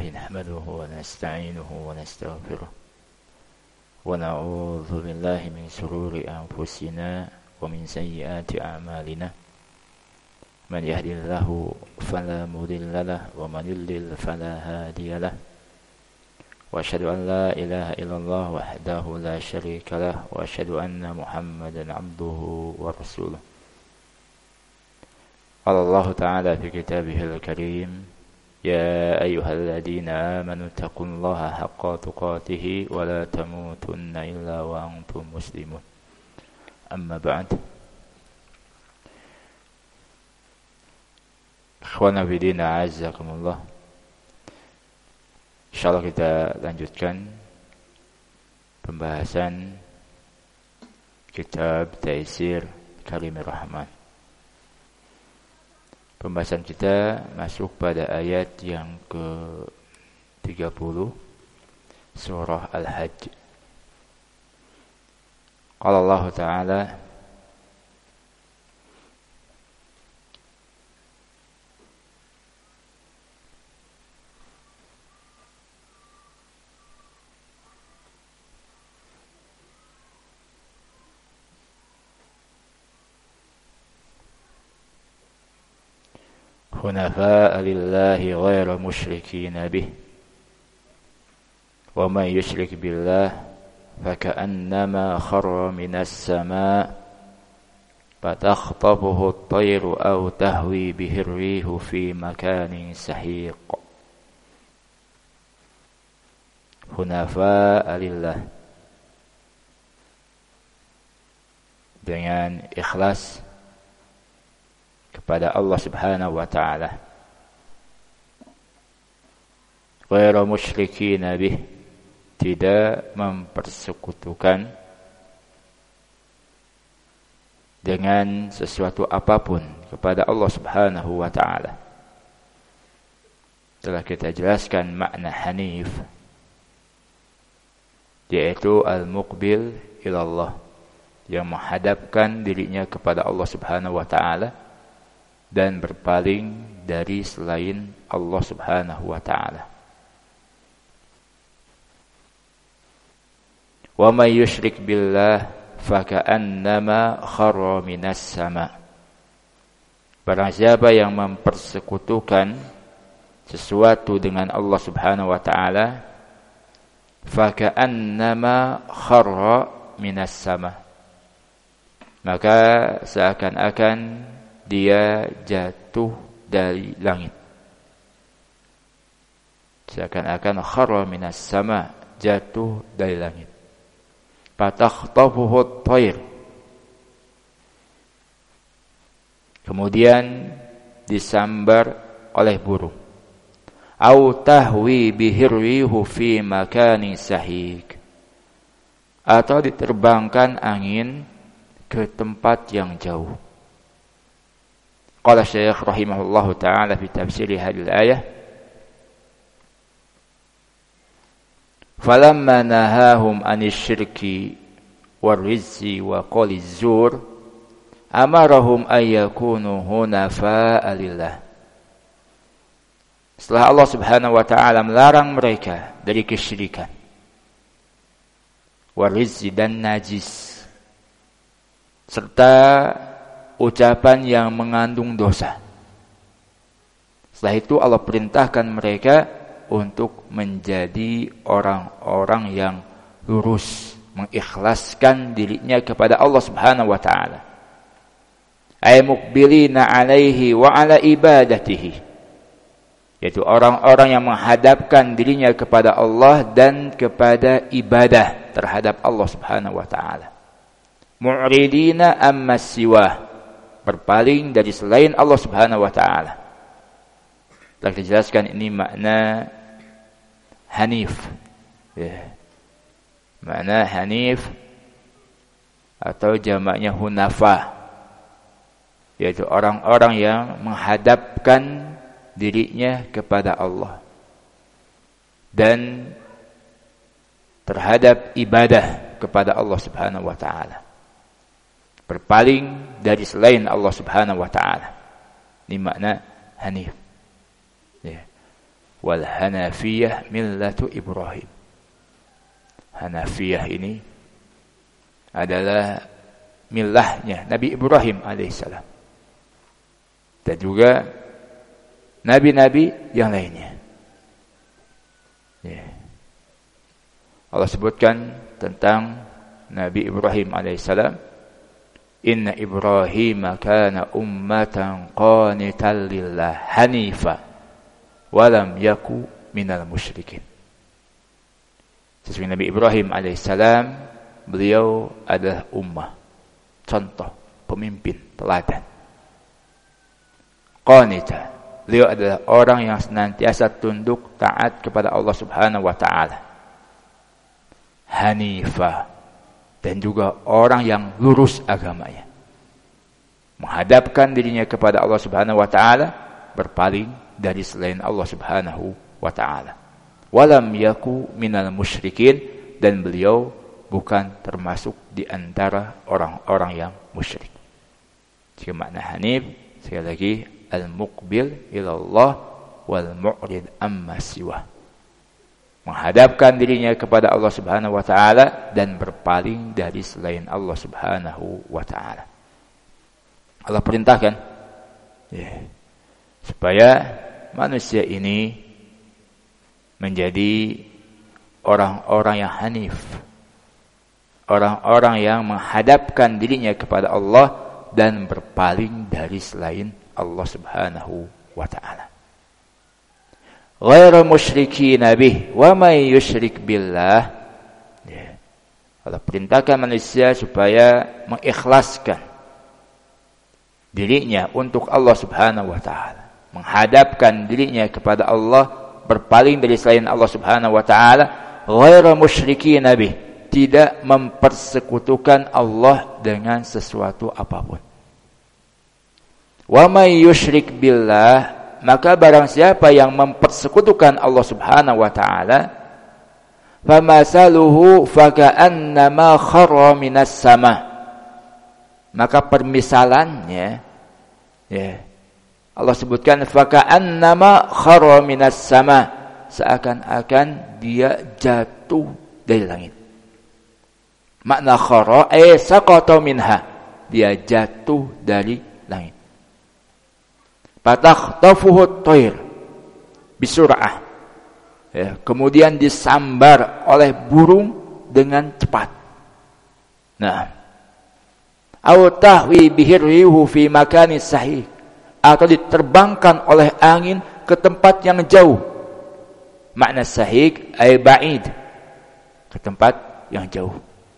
نحمده ونستعينه ونستغفره ونعوذ بالله من شرور أنفسنا ومن سيئات أعمالنا من يهد الله فلا مضل له ومن يضلل فلا هادي له وأشهد أن لا إله إلا الله وحده لا شريك له وأشهد أن محمدا عبده ورسوله. قال الله تعالى في كتابه الكريم: يا أيها الذين آمنوا اتقوا الله حق تقاته ولا تموتن إلا وأنتم مسلمون. أما بعد. Ikhwana fillah, a'azzakumullah. Insyaallah kita lanjutkan pembahasan kitab Taisir Karimir Rahman. Pembahasan kita masuk pada ayat yang ke-30 surah Al-Hajj. Qala Allah Ta'ala: حنفاء لله غير مشركين به ومن يشرك بالله فكأنما خر من السماء فتخطفه الطير أو تهوي به الريح في مكان سحيق. حنفاء لله, dengan ikhlas kepada Allah Subhanahu wa ta'ala. Ghairu musyrikin bih, tidak mempersekutukan dengan sesuatu apapun kepada Allah Subhanahu wa ta'ala. Telah kita jelaskan makna hanif, yaitu al-muqbil ilallah, yang menghadapkan dirinya kepada Allah Subhanahu wa ta'ala dan berpaling dari selain Allah Subhanahu wa ta'ala. Wa may yusyrik billah faka'annama kharra minas sama. Barang siapa yang mempersekutukan sesuatu dengan Allah Subhanahu wa ta'ala, faka'annama kharra minas sama, maka seakan-akan dia jatuh dari langit. Seakan-akan kharra minas sama, jatuh dari langit. Fatakhtafuhu at-tayr, kemudian disambar oleh burung. Au tahwi bihir rihu fi makanin sahik, atau diterbangkan angin ke tempat yang jauh. Qala Syekh rahimahullahu ta'ala fi tafsir hadhihi al-ayah: falamma nahahum anisyirki warizzi wa qawli zur amarahum ayyakunu hunafa'a lillah. Setelah Allah Subhanahu wa ta'ala melarang mereka dari kesyirikan, warizzi dan najis, serta ucapan yang mengandung dosa. Setelah itu Allah perintahkan mereka untuk menjadi orang-orang yang lurus, mengikhlaskan dirinya kepada Allah Subhanahu wa ta'ala. Ay muqbilina alaihi wa ala ibadatihi, yaitu orang-orang yang menghadapkan dirinya kepada Allah dan kepada ibadah terhadap Allah Subhanahu wa ta'ala. Mu'ridina amma siwah, berpaling dari selain Allah Subhanahu wa ta'ala. Telah dijelaskan ini makna hanif. Makna hanif atau jamaknya hunafa, yaitu orang-orang yang menghadapkan dirinya kepada Allah dan terhadap ibadah kepada Allah Subhanahu wa ta'ala, berpaling dari selain Allah Subhanahu wa ta'ala. Ini makna hanif. wal hanafiyah millatu Ibrahim. Hanafiyah ini adalah milahnya Nabi Ibrahim alaihissalam. Dan juga nabi-nabi yang lainnya. Ya. Allah sebutkan tentang Nabi Ibrahim alaihissalam, inna Ibrahim kana ummatan qanitan lillah hanifa walam yaku minal musyrikin. Sesungguhnya Nabi Ibrahim alaihissalam, beliau adalah ummah, contoh, pemimpin, teladan. Qanita, beliau adalah orang yang senantiasa tunduk taat kepada Allah Subhanahu wa taala. Hanifa, dan juga orang yang lurus agamanya. Menghadapkan dirinya kepada Allah Subhanahu wa taala, berpaling dari selain Allah Subhanahu wa taala. Walam yaku minal musyrikin, dan beliau bukan termasuk di antara orang-orang yang musyrik. Jika makna hanif, sekali lagi, al-muqbil ilallah wal mu'rid amma siwa. Menghadapkan dirinya kepada Allah Subhanahu wa taala dan berpaling dari selain Allah Subhanahu wa taala. Allah perintahkan supaya manusia ini menjadi orang-orang yang hanif, orang-orang yang menghadapkan dirinya kepada Allah dan berpaling dari selain Allah Subhanahu wa taala. Ghairu musyrikin bih wa may yusyrik billah. Allah perintahkan manusia supaya mengikhlaskan dirinya untuk Allah Subhanahu wa taala, menghadapkan dirinya kepada Allah, berpaling dari selain Allah Subhanahu wa taala, ghairu musyrikin bih, tidak mempersekutukan Allah dengan sesuatu apapun. Wa may yusyrik billah, maka barang siapa yang mempersekutukan Allah Subhanahu wa taala, famasaluhu faka'annama kharra minas sama, maka permisalannya Allah sebutkan faka'annama kharra minas sama, seakan-akan dia jatuh dari langit. Makna kharra saqata minha, dia jatuh dari langit. Fatakhtafuhu at-tayr bisur'ah, kemudian disambar oleh burung dengan cepat. Nah, aw tahwi bihi rihu fi makanin sahih, atau diterbangkan oleh angin ke tempat yang jauh. Makna sahih ay ba'id, ke tempat yang jauh.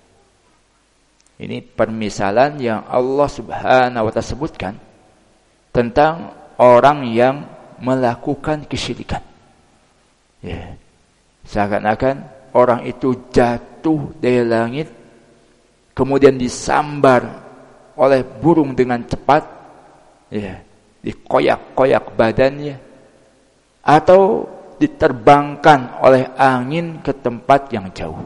Ini permisalan yang Allah Subhanahu wa ta'ala sebutkan tentang orang yang melakukan kesyirikan. Seakan-akan orang itu jatuh dari langit, kemudian disambar oleh burung dengan cepat, dikoyak-koyak badannya, atau diterbangkan oleh angin ke tempat yang jauh.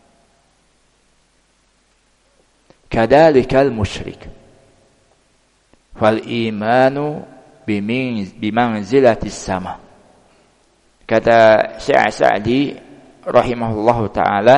Kadzalikal musyrik fal imanu bimanzilatis sama. Kata Syekh Sa'di rahimahullahu taala,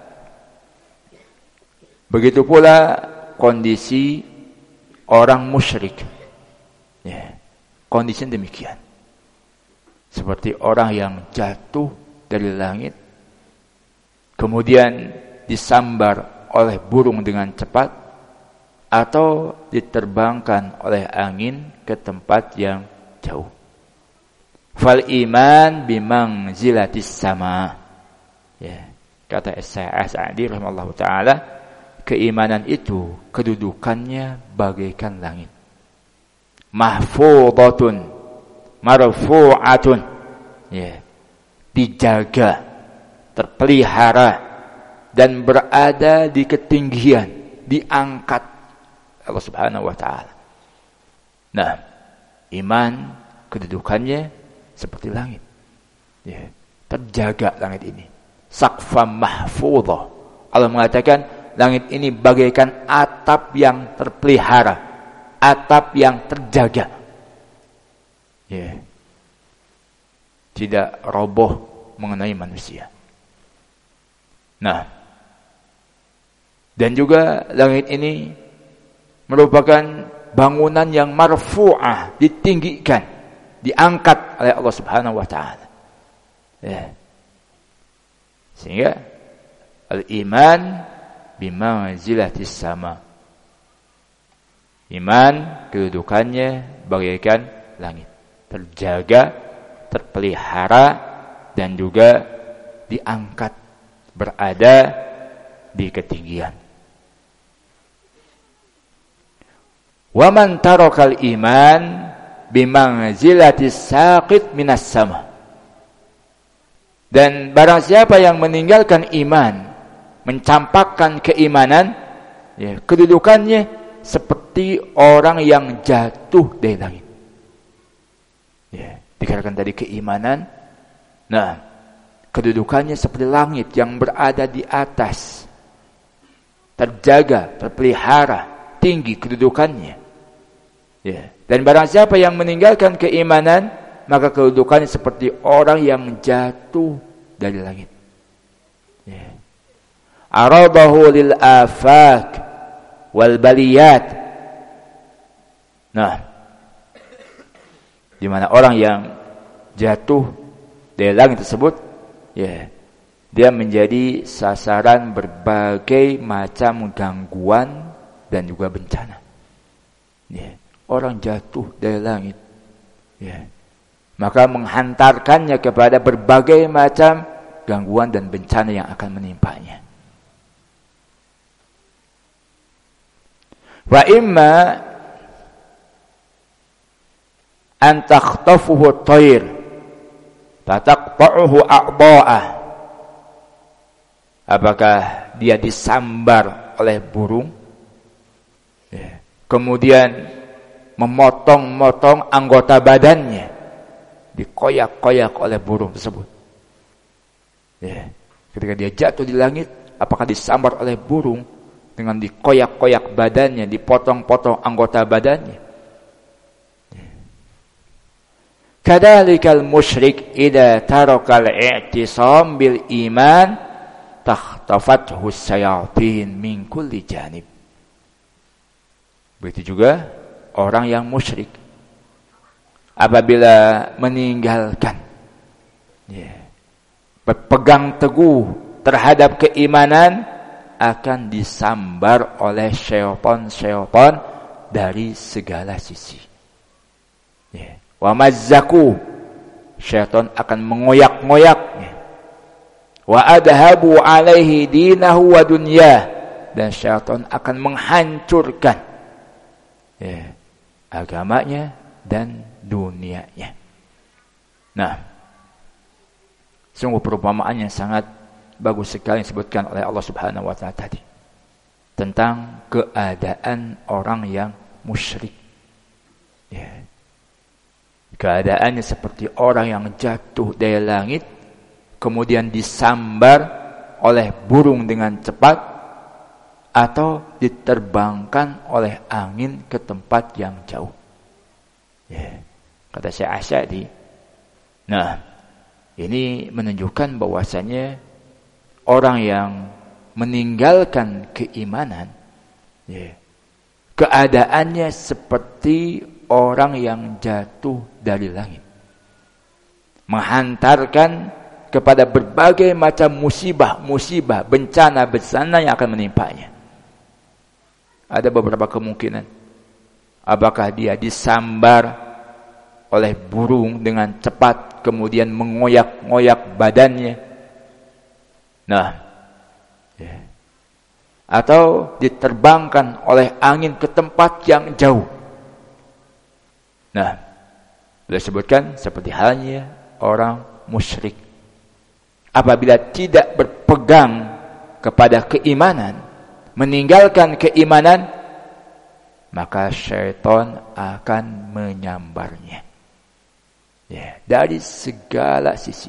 begitu pula kondisi orang musyrik. Kondisi demikian. Seperti orang yang jatuh dari langit, kemudian disambar oleh burung dengan cepat, atau diterbangkan oleh angin ke tempat yang jauh. Fal iman bimanzilatis sama. Kata Sa'di rahimahullahu taala, keimanan itu kedudukannya bagaikan langit. Mahfudhatun marfu'atun, dijaga, terpelihara, dan berada di ketinggian, diangkat Allah Subhanahu wa taala. Nah, iman kedudukannya seperti langit. Terjaga langit ini. Saqfam mahfudhah. Allah mengatakan langit ini bagaikan atap yang terpelihara, atap yang terjaga. tidak roboh mengenai manusia. Nah, dan juga langit ini merupakan bangunan yang marfu'ah, ditinggikan, diangkat oleh Allah Subhanahu wa taala. Ya. Sehingga al-iman bimanzilatis sama. Iman kedudukannya bagaikan langit, terjaga, terpelihara, dan juga diangkat, berada di ketinggian. Wa man tarakal iman bimanzilatis saqit minas sama. Dan barang siapa yang meninggalkan iman, mencampakkan keimanan, ya, kedudukannya seperti orang yang jatuh dari langit. Ya, dikatakan tadi keimanan. Nah, kedudukannya seperti langit yang berada di atas, terjaga, terpelihara, tinggi kedudukannya. Ya. Dan barang siapa yang meninggalkan keimanan, maka kedudukannya seperti orang yang jatuh dari langit. Ya. Arabahu lil afak wal baliyat. Nah, di mana orang yang jatuh dari langit tersebut, ya, dia menjadi sasaran berbagai macam gangguan dan juga bencana. Ya, orang jatuh dari langit, ya, maka menghantarkannya kepada berbagai macam gangguan dan bencana yang akan menimpanya. Wa imma an takhtafuhu at-tayr fataqta'uhu a'dha'ah. Apakah dia disambar oleh burung, ya, kemudian memotong-motong anggota badannya, dikoyak-koyak oleh burung tersebut. Ya, ketika dia jatuh di langit, apakah disambar oleh burung dengan dikoyak-koyak badannya, dipotong-potong anggota badannya? Kadzalikal musyrik idza tarakal i'tisam bil iman takhtafathu syayatin min kulli janib. Begitu juga orang yang musyrik apabila meninggalkan, ya, berpegang teguh terhadap keimanan, akan disambar oleh syaitan dari segala sisi. Ya. Wa mazzaku, syaitan akan mengoyak-ngoyaknya. Wa adhabu alaihi dinahu wa dunyah, dan syaitan akan menghancurkan, ya, agamanya dan dunianya. Nah, sungguh perumpamaan yang sangat bagus sekali disebutkan oleh Allah Subhanahu wa taala tadi tentang keadaan orang yang musyrik. Ya. Keadaannya seperti orang yang jatuh dari langit kemudian disambar oleh burung dengan cepat atau diterbangkan oleh angin ke tempat yang jauh. Ya. Kata Syekh Asy'ari. Nah, ini menunjukkan bahwasanya orang yang meninggalkan keimanan, ya, keadaannya seperti orang yang jatuh dari langit, menghantarkan kepada berbagai macam musibah, bencana yang akan menimpanya. Ada beberapa kemungkinan. Apakah dia disambar oleh burung dengan cepat kemudian mengoyak-ngoyak badannya? Nah, ya, atau diterbangkan oleh angin ke tempat yang jauh. Nah, beliau sebutkan seperti halnya orang musyrik. Apabila tidak berpegang kepada keimanan, meninggalkan keimanan, maka syaitan akan menyambarnya, ya, dari segala sisi.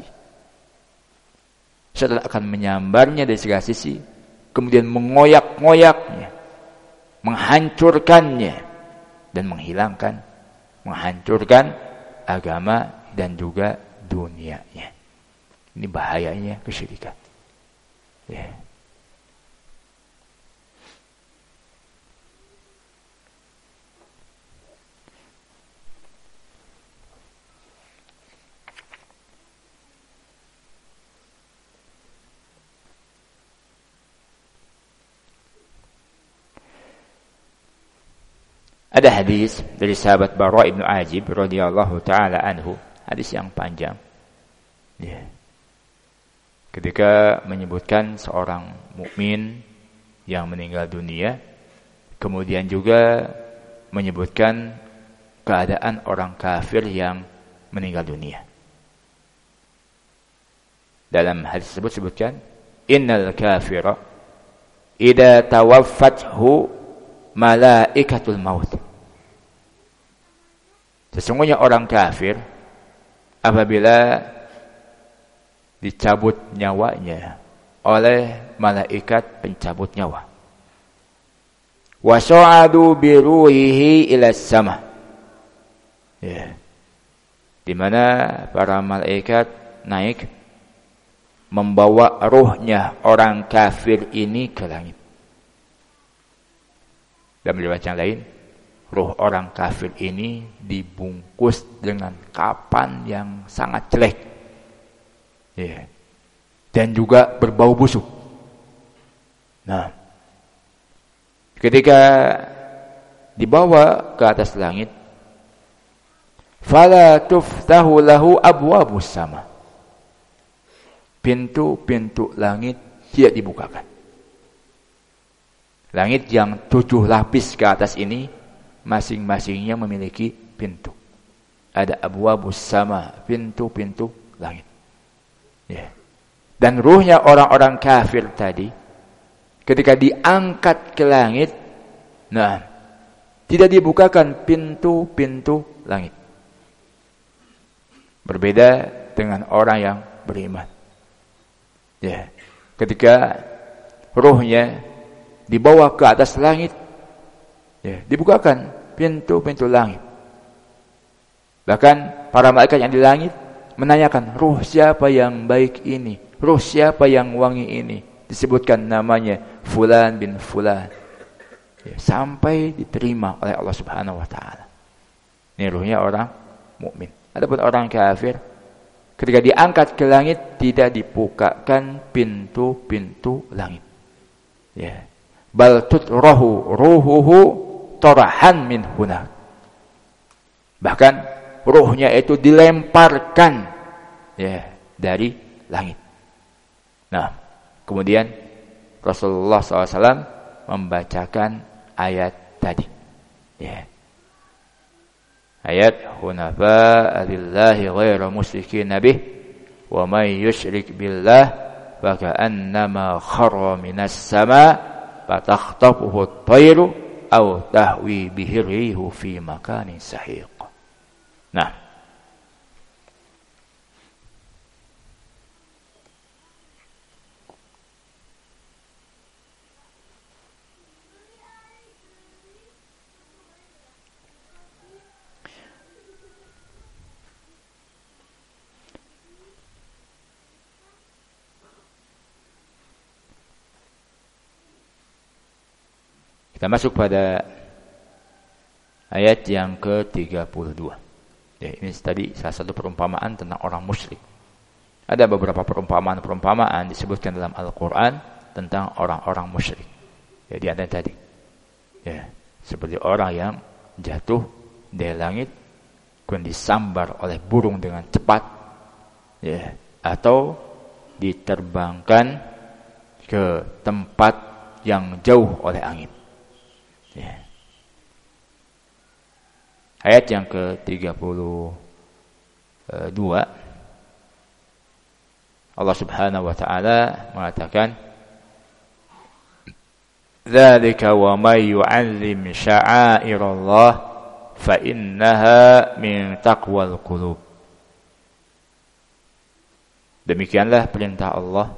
Syaitan akan menyambarnya dari segala sisi, kemudian mengoyak-ngoyaknya, menghancurkannya, dan menghancurkan agama dan juga dunianya. Ini bahayanya kesyirikan. Ya. Ada hadis dari sahabat Bara' ibn Azib radhiyallahu taala anhu, hadis yang panjang. Ya. Ketika menyebutkan seorang mukmin yang meninggal dunia, kemudian juga menyebutkan keadaan orang kafir yang meninggal dunia. Dalam hadis tersebut sebutkan, innal kafira idza tawaffathu malaikatul maut. Sesungguhnya orang kafir apabila dicabut nyawanya oleh malaikat pencabut nyawa, wasa'adu biruhihi ila sama, ya, di mana para malaikat naik membawa ruhnya orang kafir ini ke langit. Dalam riwayat yang lain, ruh orang kafir ini dibungkus dengan kapan yang sangat jelek, ya, dan juga berbau busuk. Nah, ketika dibawa ke atas langit, fala tuftahu lahu abwabus sama, pintu-pintu langit tidak dibukakan. Langit yang 7 lapis ke atas ini masing-masingnya memiliki pintu. Ada abwabus sama, pintu-pintu langit. Ya. Dan ruhnya orang-orang kafir tadi ketika diangkat ke langit, nah, tidak dibukakan pintu-pintu langit. Berbeda dengan orang yang beriman. Ya. Ketika ruhnya dibawa ke atas langit, ya, dibukakan pintu-pintu langit. Bahkan para malaikat yang di langit menanyakan, ruh siapa yang baik ini? Ruh siapa yang wangi ini? Disebutkan namanya Fulan bin Fulan. Ya, sampai diterima oleh Allah Subhanahu wa taala. Ini ruhnya orang mukmin. Adapun orang kafir, ketika diangkat ke langit tidak dibukakan pintu-pintu langit. Ya. Bal tutrahu ruhuhu tarahan min hunak. Bahkan ruhnya itu dilemparkan, ya, dari langit. Nah, kemudian Rasulullah SAW membacakan ayat tadi, ya. Ayat hunafa lillahi ghairu musyrikin bih wa may yusyrik billah fa ka'annama kharra minas sama' fatakhtafuhu at-tayru aw tahwi bihi rihu fi makanin sahiq. Nah, kita masuk pada ayat yang ke-32. Ya, ini tadi salah satu perumpamaan tentang orang musyrik. Ada beberapa perumpamaan disebutkan dalam Al-Quran tentang orang-orang musyrik. Ya, di antara tadi, ya, seperti orang yang jatuh dari langit kemudian disambar oleh burung dengan cepat, ya, atau diterbangkan ke tempat yang jauh oleh angin. Ya. Ayat yang ke-32, Allah Subhanahu wa taala mengatakan, "Dzalika wa may yu'azzim sya'airallah fa innaha min taqwal qulub." Demikianlah perintah Allah.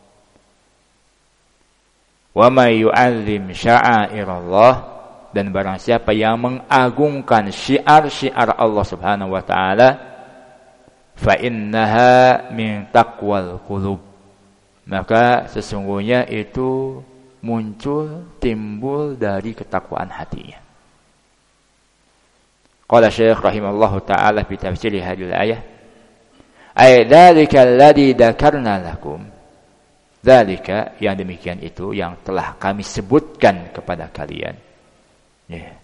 Wa may yu'azzim sya'airallah, dan barang siapa yang mengagungkan syiar-syiar Allah Subhanahu wa taala, fa innaha min taqwal qulub. Maka sesungguhnya itu timbul dari ketakwaan hatinya. Qala Syekh rahimallahu taala fi tafsir hadhihi al-ayah, ay dzalika alladhi dzakarna lakum. Dzalika, yang demikian itu yang telah kami sebutkan kepada kalian. Ya.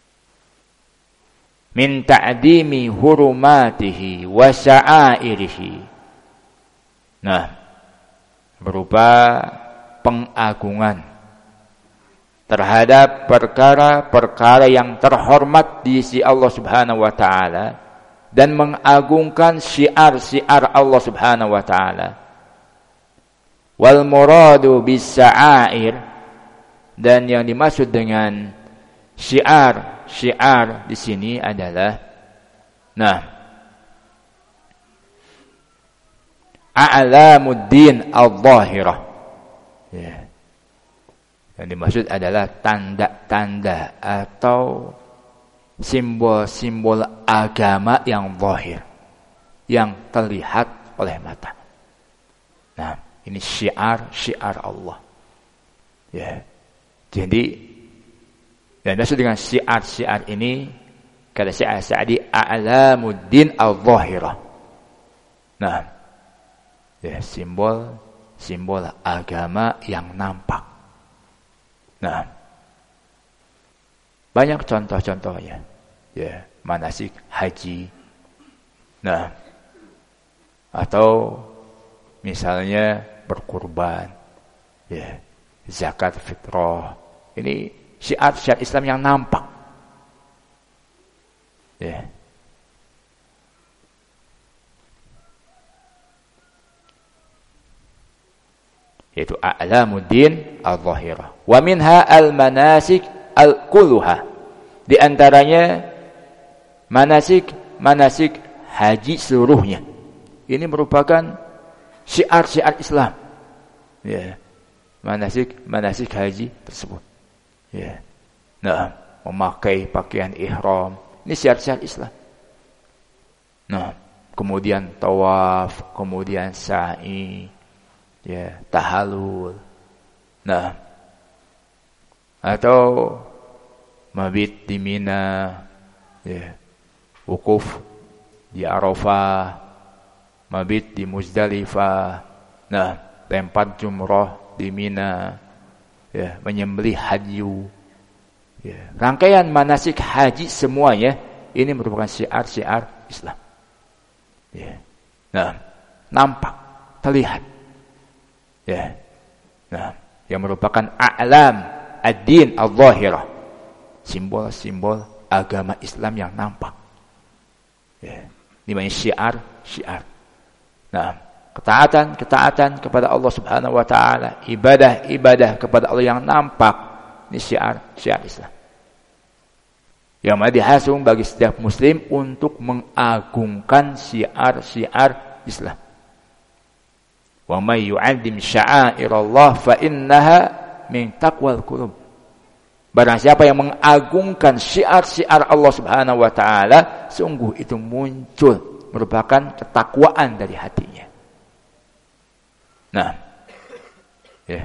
Min ta'dimi hurumatihi wa sya'airihi. Nah, berupa pengagungan terhadap perkara-perkara yang terhormat di sisi Allah Subhanahu wa taala dan mengagungkan syiar-syiar Allah Subhanahu wa taala. Wal muradu bis sya'air, dan yang dimaksud dengan syiar di sini adalah a'lamuddin al-zahirah. Ya. Yang dimaksud adalah tanda-tanda atau simbol-simbol agama yang zahir, yang terlihat oleh mata. Nah, ini syiar Allah. Ya. Jadi yang dimaksud dengan syiar ini kata Syekh Sa'di a'lamuddin al-zahirah. Nah, ya, simbol agama yang nampak. Nah, banyak contoh-contohnya. Ya, manasik haji. Nah, atau misalnya berkurban, ya, zakat fitrah. Ini syiar Islam yang nampak. Ya. Yaitu a'lamuddin al-zahirah. Wa minha al-manasik al-kulluha. Di antaranya manasik haji seluruhnya. Ini merupakan syiar Islam. Ya. Manasik haji tersebut. Ya. Nah, memakai pakaian ihram. Ini syiar Islam. Nah, kemudian tawaf, kemudian sa'i, ya, tahallul. Nah, atau mabit di Mina, ya, wukuf di Arafah, mabit di Muzdalifah. Nah, lempar jumrah di Mina, ya, menyembelih hadyu. Ya, rangkaian manasik haji semuanya ini merupakan syiar Islam. Ya. Nah, nampak, terlihat. Ya. Nah, yang merupakan a'lam ad-din al-zahirah. Simbol-simbol agama Islam yang nampak. Ya. Ini namanya syiar. Nah, ketaatan kepada Allah Subhanahu wa taala, ibadah kepada Allah yang nampak. Ini syiar Islam. Yang mana dihasung bagi setiap muslim untuk mengagungkan syiar Islam. Wa may yu'azzim sya'airallah fa innaha min taqwal qulub. Barang siapa yang mengagungkan syiar Allah Subhanahu wa taala, sungguh itu muncul merupakan ketakwaan dari hatinya. Nah, ya.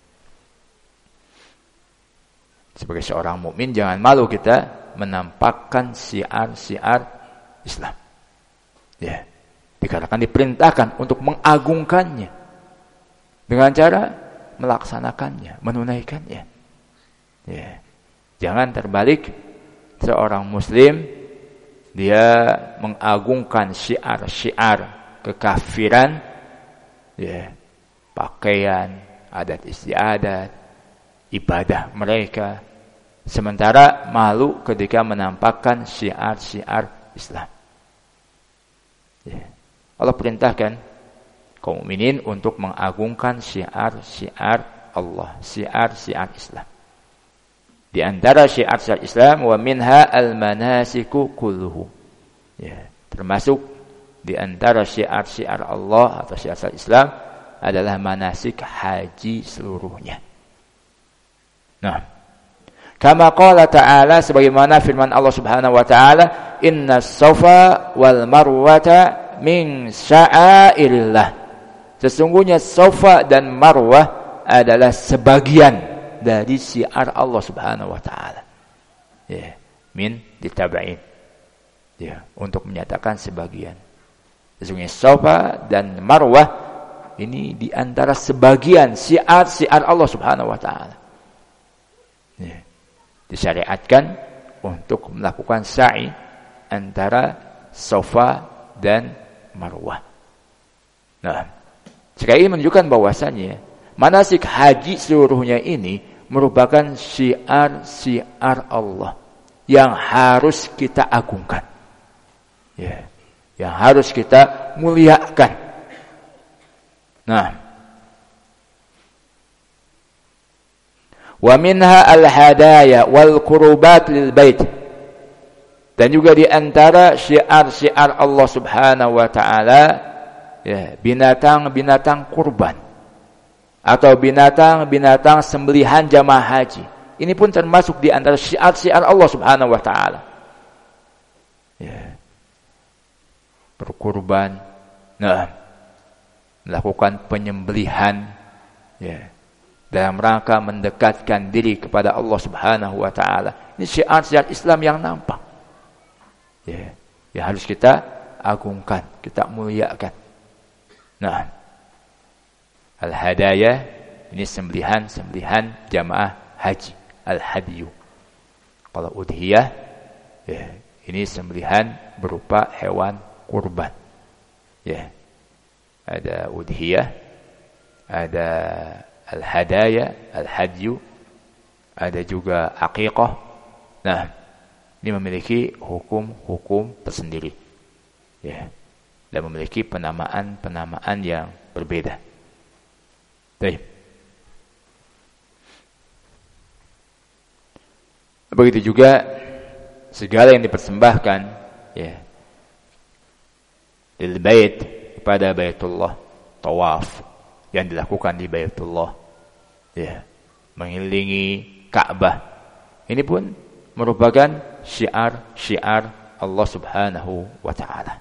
Sebagai seorang mukmin jangan malu kita menampakkan syiar Islam. Ya. Dikarenakan diperintahkan untuk mengagungkannya dengan cara melaksanakannya, menunaikannya. Ya. Jangan terbalik, seorang muslim dia mengagungkan syiar kekafiran, ya, pakaian, adat istiadat, ibadah mereka, sementara malu ketika menampakkan syiar Islam. Ya. Allah perintahkan kaum mukminin untuk mengagungkan syiar Allah, syiar Islam. Di antara syiar Islam, wa minha al-manasiku kulluhu. Ya, termasuk di antara syiar Allah atau syiar Islam adalah manasik haji seluruhnya. Nah, kama qala ta'ala, sebagaimana firman Allah Subhanahu wa taala, innas safa wal marwata min sya'airillah. Sesungguhnya Safa dan Marwah adalah sebagian dari syiar Allah Subhanahu wa taala. Ya, min ditaba'in. Ya, untuk menyatakan sebagian. Sesungguhnya Safa dan Marwah ini di antara sebagian syiar Allah Subhanahu wa taala. Ya. Disyariatkan untuk melakukan sa'i antara Safa dan Marwah. Nah, sekali ini menunjukkan bahwasannya manasik haji seluruhnya ini merupakan syiar Allah yang harus kita agungkan. Ya, yang harus kita muliakan. Nah, wa minha al-hadaya wal qurubat lil bait. Dan juga di antara syiar-syiar Allah Subhanahu wa taala, ya, binatang-binatang kurban atau binatang-binatang sembelihan jamaah haji. Ini pun termasuk di antara syiar-syiar Allah Subhanahu wa taala. Ya. Berkurban, nah, melakukan penyembelihan, ya, dalam rangka mendekatkan diri kepada Allah Subhanahu wa taala. Ini syiar-syiar Islam yang nampak. Ya, yang harus kita agungkan, kita muliakan. Nah, al-hadaya ini sembelihan jamaah haji, al-hadyu. Kalau udhiyah, ya, ini sembelihan berupa hewan kurban. Ya. Ada udhiyah, ada al-hadaya, al-hadyu, ada juga aqiqah. Nah, ini memiliki hukum-hukum tersendiri. Ya. Dan memiliki penamaan yang berbeda. Baik. Begitu juga segala yang dipersembahkan, ya, lil bait, pada Baitullah, tawaf yang dilakukan di Baitullah, ya, mengelilingi Ka'bah. Ini pun merupakan syiar Allah Subhanahu wa taala.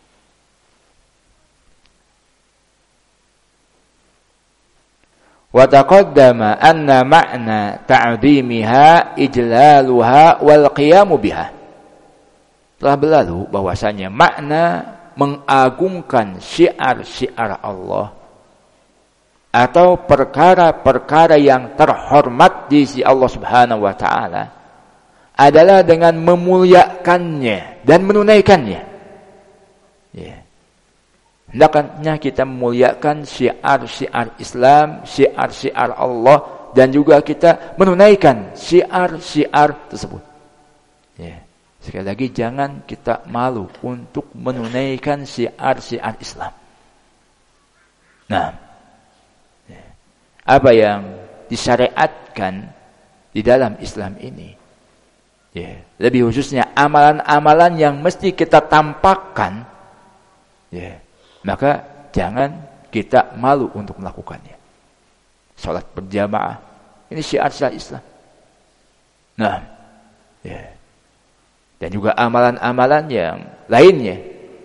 Wa taqaddama anna ma'na ta'dhimiha ijlaluha wal qiyamu biha. Telah berlalu bahwasanya makna mengagungkan syiar-syiar Allah atau perkara-perkara yang terhormat di sisi Allah Subhanahu wa taala adalah dengan memuliakannya dan menunaikannya. Ya. Hendaknya kita memuliakan syiar-syiar Islam, syiar-syiar Allah, dan juga kita menunaikan syiar-syiar tersebut. Ya. Sekali lagi, jangan kita malu untuk menunaikan syiar-syiar Islam. Nah, ya, apa yang disyariatkan di dalam Islam ini, ya, lebih khususnya amalan-amalan yang mesti kita tampakkan, ya, maka jangan kita malu untuk melakukannya. Salat berjamaah, ini syiar-syiar Islam. Nah, ya, dan juga amalan-amalan yang lainnya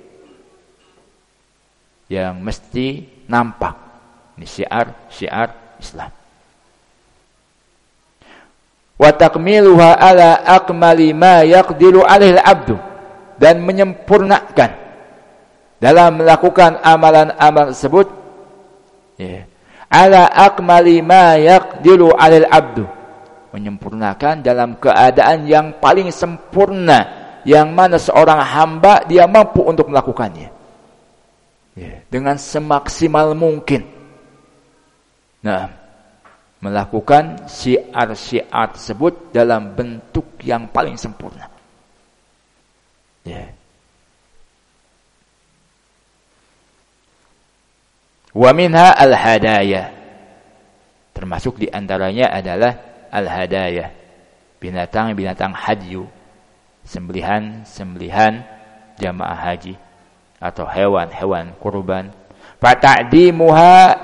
yang mesti nampak, ini syiar-syiar Islam. Wa takmiluha ala akmali ma yaqdiru alaihi al-'abdu, dan menyempurnakan dalam melakukan amalan-amalan tersebut, ya, ala akmali ma yaqdiru alaihi al-'abdu, menyempurnakan dalam keadaan yang paling sempurna yang mana seorang hamba dia mampu untuk melakukannya, ya, dengan semaksimal mungkin. Nah, melakukan syiar-syiar tersebut dalam bentuk yang paling sempurna. Ya. Wa minha al-hadaya. Termasuk di antaranya adalah al-hadaya. Binatang-binatang hadyu. Sembelihan jamaah haji. Atau hewan-hewan kurban. Fata'dimuha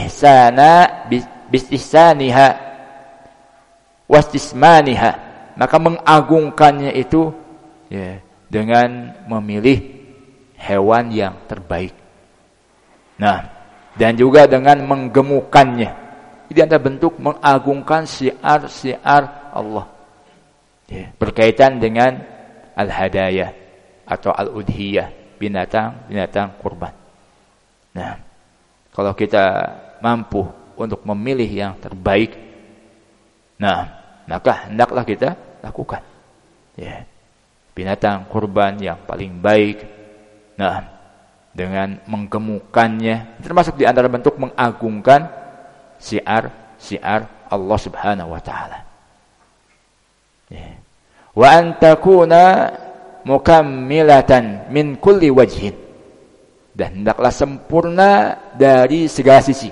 bistihsaniha wastismaniha, maka mengagungkannya itu, ya, dengan memilih hewan yang terbaik. Nah, dan juga dengan menggemukkannya. Ini adalah bentuk mengagungkan syiar-syiar Allah. Ya, berkaitan dengan al-hadayah atau al-udhiyah, binatang kurban. Nah, kalau kita mampu untuk memilih yang terbaik, nah, maka hendaklah kita lakukan. Ya, binatang kurban yang paling baik. Nah, dengan menggemukkannya, termasuk di antara bentuk mengagungkan syiar Allah Subhanahu wa taala. Ya. Wa an takuna mukammilatan min kulli wajhin. Dan hendaklah sempurna dari segala sisi.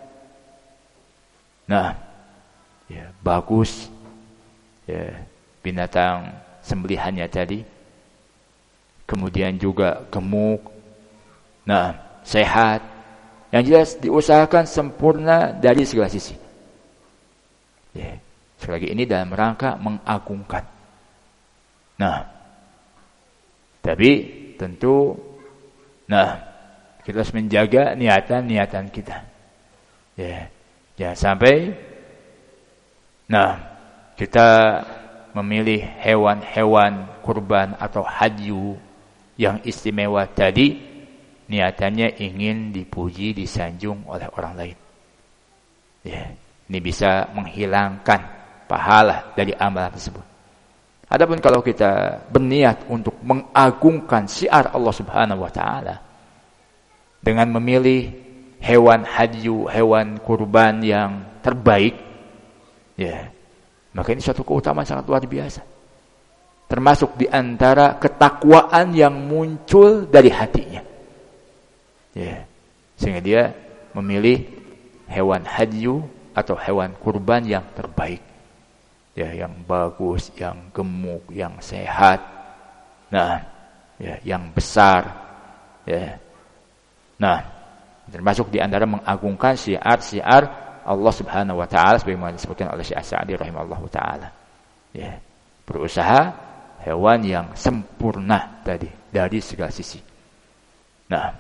Nah, ya, bagus ya, binatang sembelihannya tadi. Kemudian juga gemuk. Nah, sehat. Yang jelas diusahakan sempurna dari segala sisi. Ya, sekali lagi ini dalam rangka mengagungkan. Nah, tapi tentu, nah, kita harus menjaga niatan kita. Ya, jangan sampai, nah, kita memilih hewan-hewan kurban atau hadyu yang istimewa tadi, niatannya ingin dipuji, disanjung oleh orang lain. Ya, ini bisa menghilangkan pahala dari amalan tersebut. Adapun kalau kita berniat untuk mengagungkan syiar Allah Subhanahu wa taala dengan memilih hewan hadyu, hewan kurban yang terbaik, ya, maka ini suatu keutamaan sangat luar biasa. Termasuk di antara ketakwaan yang muncul dari hatinya. Ya, sehingga dia memilih hewan hadyu atau hewan kurban yang terbaik. Ya, yang bagus, yang gemuk, yang sehat. Nah, ya, yang besar. Ya. Nah, termasuk di antara mengagungkan syiar-syiar Allah Subhanahu wa taala sebagaimana disebutkan oleh Syekh Sa'di rahimahullahu taala. Ya, berusaha hewan yang sempurna tadi dari segala sisi. Nah,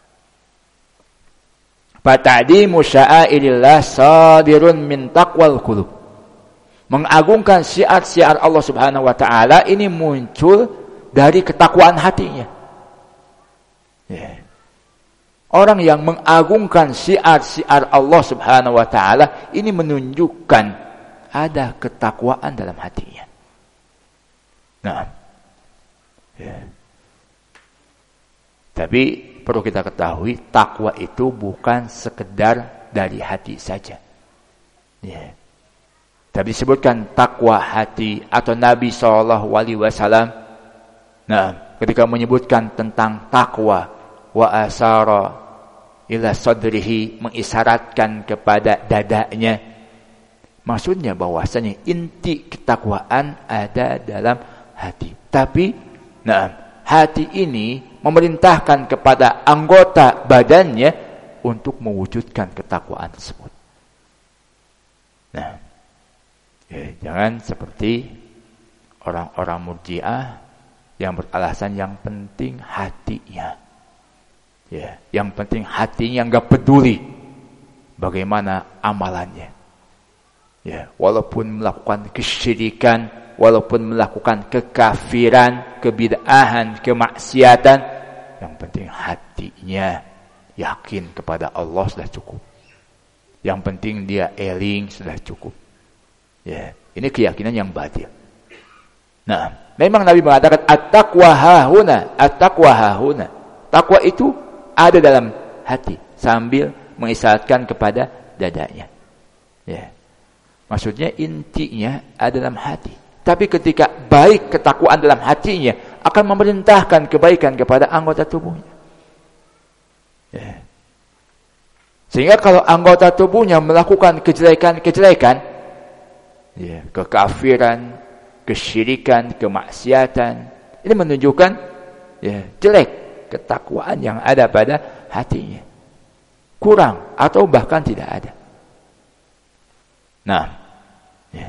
fata'dimu sya'airillah sadirun min taqwal qulub. Mengagungkan syiar-syiar Allah Subhanahu wa taala ini muncul dari ketakwaan hatinya. Ya. Orang yang mengagungkan syiar-syiar Allah Subhanahu wa taala ini menunjukkan ada ketakwaan dalam hatinya. Nah. Ya. Tapi perlu kita ketahui, takwa itu bukan sekedar dari hati saja. Ya. Tapi disebutkan takwa hati atau Nabi SAW. Nah, ketika menyebutkan tentang takwa, wa asara ila sadrihi, mengisyaratkan kepada dadanya. Maksudnya bahwasanya inti ketakwaan ada dalam hati. Tapi, nah, hati ini memerintahkan kepada anggota badannya untuk mewujudkan ketakwaan tersebut. Nah, ya, jangan seperti orang-orang Murji'ah yang beralasan yang penting hatinya. Ya, yang penting hatinya, enggak peduli bagaimana amalannya. Ya, walaupun melakukan kesyirikan, walaupun melakukan kekafiran, kebid'ahan, kemaksiatan, yang penting hatinya yakin kepada Allah sudah cukup. Yang penting dia eling sudah cukup. Ya, ini keyakinan yang batil. Nah, memang Nabi mengatakan at-taqwa hahuna, at-taqwa hahuna. Takwa itu ada dalam hati sambil mengisyaratkan kepada dadanya. Ya. Maksudnya intinya ada dalam hati. Tapi ketika baik ketakwaan dalam hatinya akan memerintahkan kebaikan kepada anggota tubuhnya. Ya. Sehingga kalau anggota tubuhnya melakukan kejelekan-kejelekan, ya, kekafiran, kesyirikan, kemaksiatan, ini menunjukkan, ya, jelek ketakwaan yang ada pada hatinya. Kurang atau bahkan tidak ada. Nah, ya.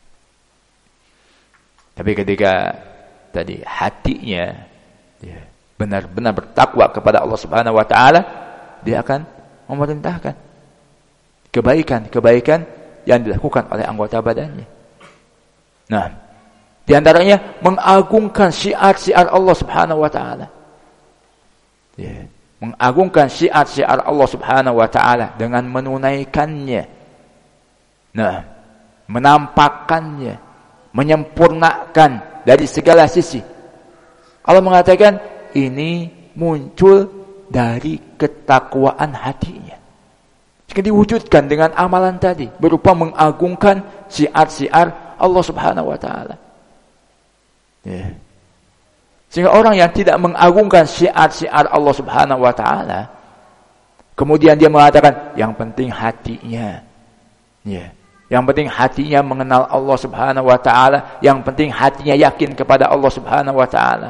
Tapi ketika tadi hatinya, ya, benar-benar bertakwa kepada Allah Subhanahu wa taala, dia akan memerintahkan kebaikan-kebaikan yang dilakukan oleh anggota badannya. Nah, di antaranya mengagungkan syiar-syiar Allah Subhanahu wa taala. Ya, mengagungkan syiar-syiar Allah Subhanahu wa taala dengan menunaikannya. Nah, menampakkannya, menyempurnakan dari segala sisi. Allah mengatakan ini muncul dari ketakwaan hatinya. Jika diwujudkan dengan amalan tadi berupa mengagungkan syiar-syiar Allah Subhanahu wa taala. Ya. Sehingga orang yang tidak mengagungkan syiar-syiar Allah Subhanahu wa taala, kemudian dia mengatakan yang penting hatinya. Ya. Yang penting hatinya mengenal Allah Subhanahu wa taala, yang penting hatinya yakin kepada Allah Subhanahu wa taala.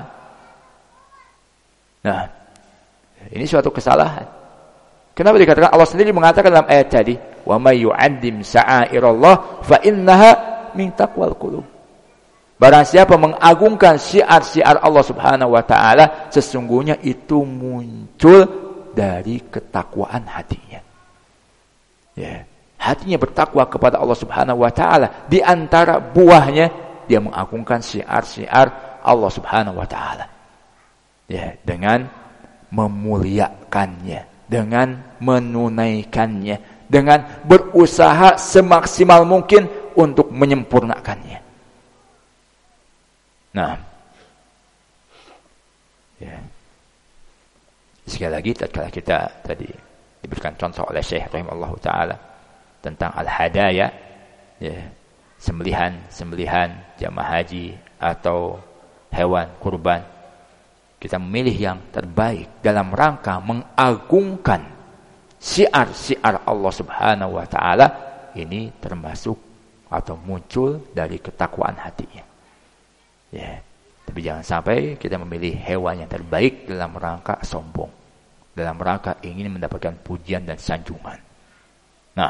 Nah, ini suatu kesalahan. Kenapa dikatakan Allah sendiri mengatakan dalam ayat tadi, "Wa may yu'azzim sya'airallah fa innaha min taqwal qulub." Barang siapa mengagungkan syiar-syiar Allah Subhanahu wa taala, sesungguhnya itu muncul dari ketakwaan hatinya. Ya, hatinya bertakwa kepada Allah Subhanahu wa taala. Di antara buahnya dia mengagungkan syiar-syiar Allah Subhanahu wa taala. Ya, dengan memuliakannya, dengan menunaikannya, dengan berusaha semaksimal mungkin untuk menyempurnakannya. Nah, ya. Sekali lagi, tatkala kita tadi diberikan contoh oleh Syekh rahimahullahu taala tentang al-hadaya, ya, sembelihan jamaah haji atau hewan kurban, kita memilih yang terbaik dalam rangka mengagungkan syiar-syiar Allah Subhanahu wa taala. Ini termasuk atau muncul dari ketakwaan hatinya. Ya, tapi jangan sampai kita memilih hewan yang terbaik dalam rangka sombong, dalam rangka ingin mendapatkan pujian dan sanjungan. Nah,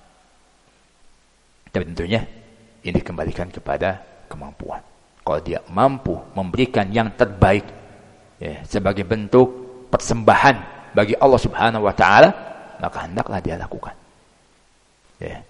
tapi tentunya ini dikembalikan kepada kemampuan. Kalau dia mampu memberikan yang terbaik, ya, sebagai bentuk persembahan bagi Allah Subhanahu wa taala, maka hendaklah dia lakukan. Ya.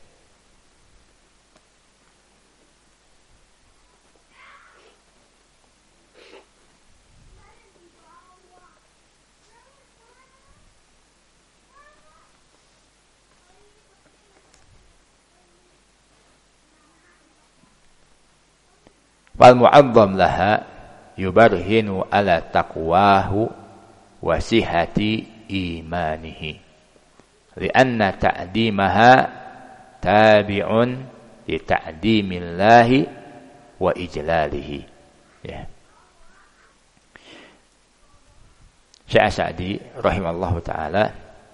Fal mu'azzam laha yubarhinu ala taqwahu wa sihhati imanihi lianna ta'dimaha tabi'un li ta'dimillahi wa ijlalihi. Ya. Syekh Sa'di rahimallahu taala,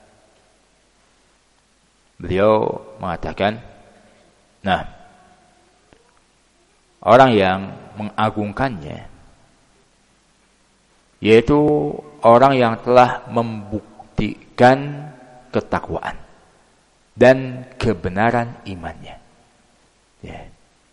beliau mengatakan, nah, orang yang mengagungkannya yaitu orang yang telah membuktikan ketakwaan dan kebenaran imannya. Ya.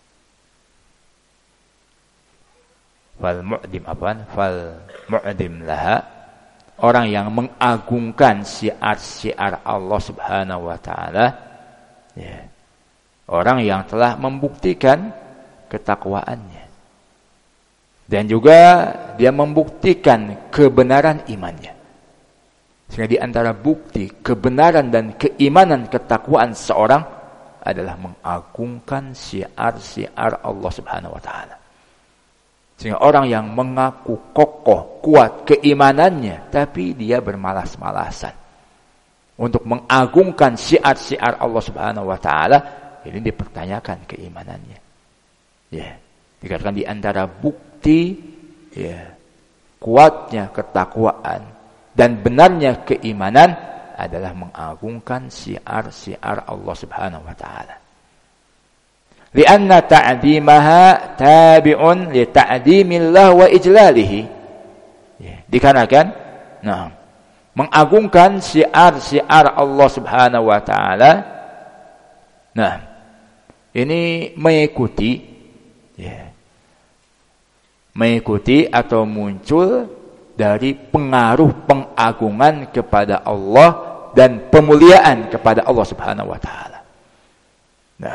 Fal mu'dim laha, orang yang mengagungkan syiar-syiar Allah Subhanahu wa taala, ya, orang yang telah membuktikan ketakwaannya dan juga dia membuktikan kebenaran imannya. Sehingga di antara bukti kebenaran dan keimanan ketakwaan seorang adalah mengagungkan syiar-syiar Allah Subhanahu wa taala. Sehingga orang yang mengaku kokoh, kuat keimanannya, tapi dia bermalas-malasan untuk mengagungkan syiar-syiar Allah Subhanahu wa taala, ini dipertanyakan keimanannya. Ya, dikatakan di antara bukti, ya, kuatnya ketakwaan dan benarnya keimanan adalah mengagungkan syiar-syiar Allah Subhanahu wa taala. Lianna ta'dimaha tabi'un li ta'dimillah wa ijlalihi. Ya, dikarenakan, nah, mengagungkan syiar-syiar Allah Subhanahu wa taala, nah, ini mengikuti, ya, mengikuti atau muncul dari pengaruh pengagungan kepada Allah dan pemuliaan kepada Allah Subhanahu wa taala. Nah,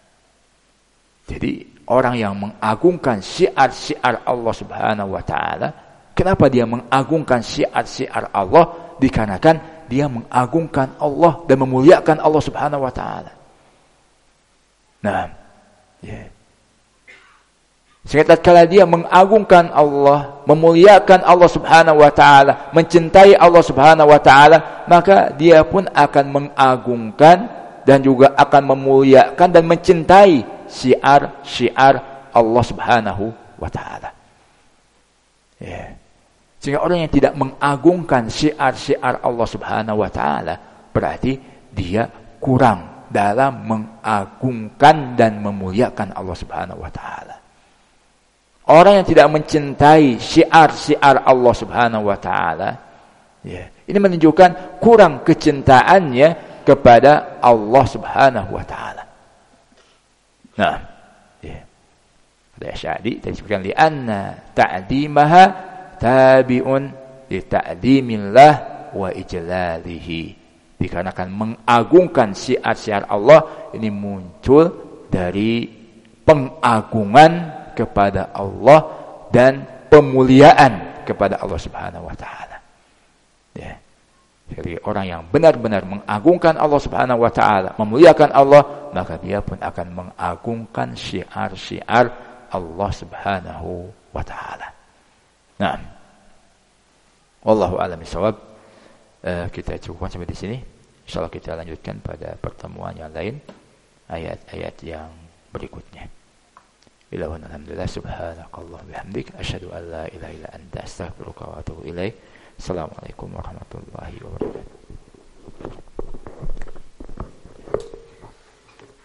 jadi orang yang mengagungkan syiar-syiar Allah Subhanahu wa taala, kenapa dia mengagungkan syiar-syiar Allah? Dikarenakan dia mengagungkan Allah dan memuliakan Allah Subhanahu wa taala. Nah, ya. Sehingga tatkala dia mengagungkan Allah, memuliakan Allah Subhanahu wa taala, mencintai Allah Subhanahu wa taala, maka dia pun akan mengagungkan dan juga akan memuliakan dan mencintai syiar-syiar Allah Subhanahu wa taala. Ya. Sehingga orang yang tidak mengagungkan syiar-syiar Allah Subhanahu wa taala, berarti dia kurang dalam mengagungkan dan memuliakan Allah Subhanahu wa taala. Orang yang tidak mencintai syiar-syiar Allah Subhanahu wa taala, ya, ini menunjukkan kurang kecintaannya kepada Allah Subhanahu wa taala. Nah, ya. Ada Asy'ari tadi sebutkan li'anna ta'dimaha tabi'un li ta'dimillah wa ijlalihi. Dikarenakan mengagungkan syiar-syiar Allah ini muncul dari pengagungan kepada Allah dan pemuliaan kepada Allah Subhanahu wa taala. Ya. Jadi orang yang benar-benar mengagungkan Allah Subhanahu wa taala, memuliakan Allah, maka dia pun akan mengagungkan syiar-syiar Allah Subhanahu wa taala. Nah, wallahu a'lam bishawab. Kita cukupkan sampai di sini. Insyaallah kita lanjutkan pada pertemuan yang lain, ayat-ayat yang berikutnya. Alhamdulillah, subhanakallah bihamdik, asyhadu an la ilaha illa anta, astaghfiruka wa atubu ilaik. Assalamualaikum warahmatullahi wabarakatuh.